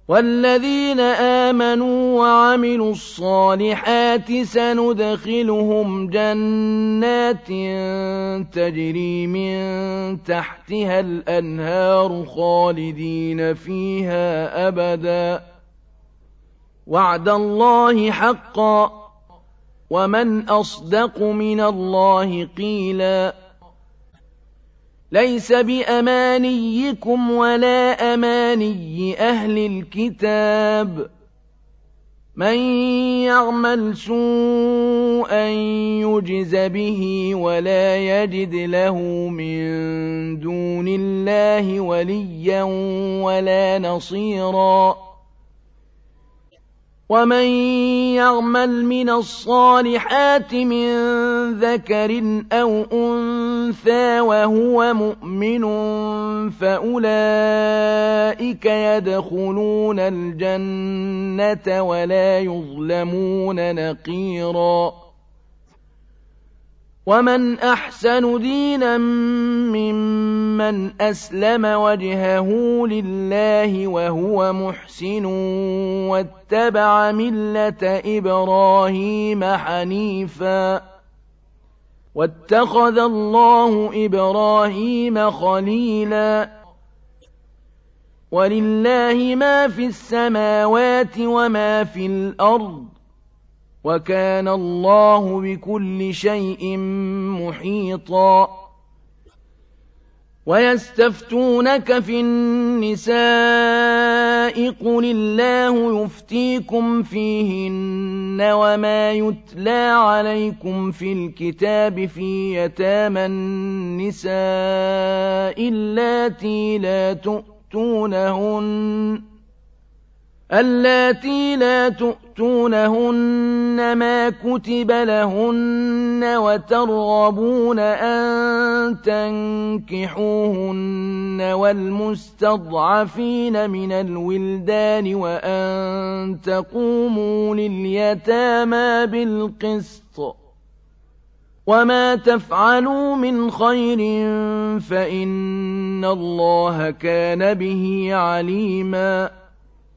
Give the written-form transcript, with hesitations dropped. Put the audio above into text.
والذين آمنوا وعملوا الصالحات سندخلهم جنات تجري من تحتها الأنهار خالدين فيها أبدا وعد الله حقا ومن أصدق من الله قيلا ليس بأمانيكم ولا أماني أهل الكتاب من يعمل سوءا يجز به ولا يجد له من دون الله وليا ولا نصيرا ومن يعمل من الصالحات من ذكر أو أنثى وهو مؤمن فأولئك يدخلون الجنة ولا يظلمون نقيرا ومن أحسن دينا ممن أسلم وجهه لله وهو محسن واتبع ملة إبراهيم حنيفا واتخذ الله إبراهيم خليلا ولله ما في السماوات وما في الأرض وكان الله بكل شيء محيطا ويستفتونك في النساء قل الله يفتيكم فيهن وما يتلى عليكم في الكتاب في يتامى النساء اللاتي لا تؤتونهن ما كتب لهن وترغبون أن تنكحوهن والمستضعفين من الولدان وأن تقوموا لليتامى بالقسط وما تفعلوا من خير فإن الله كان به عليما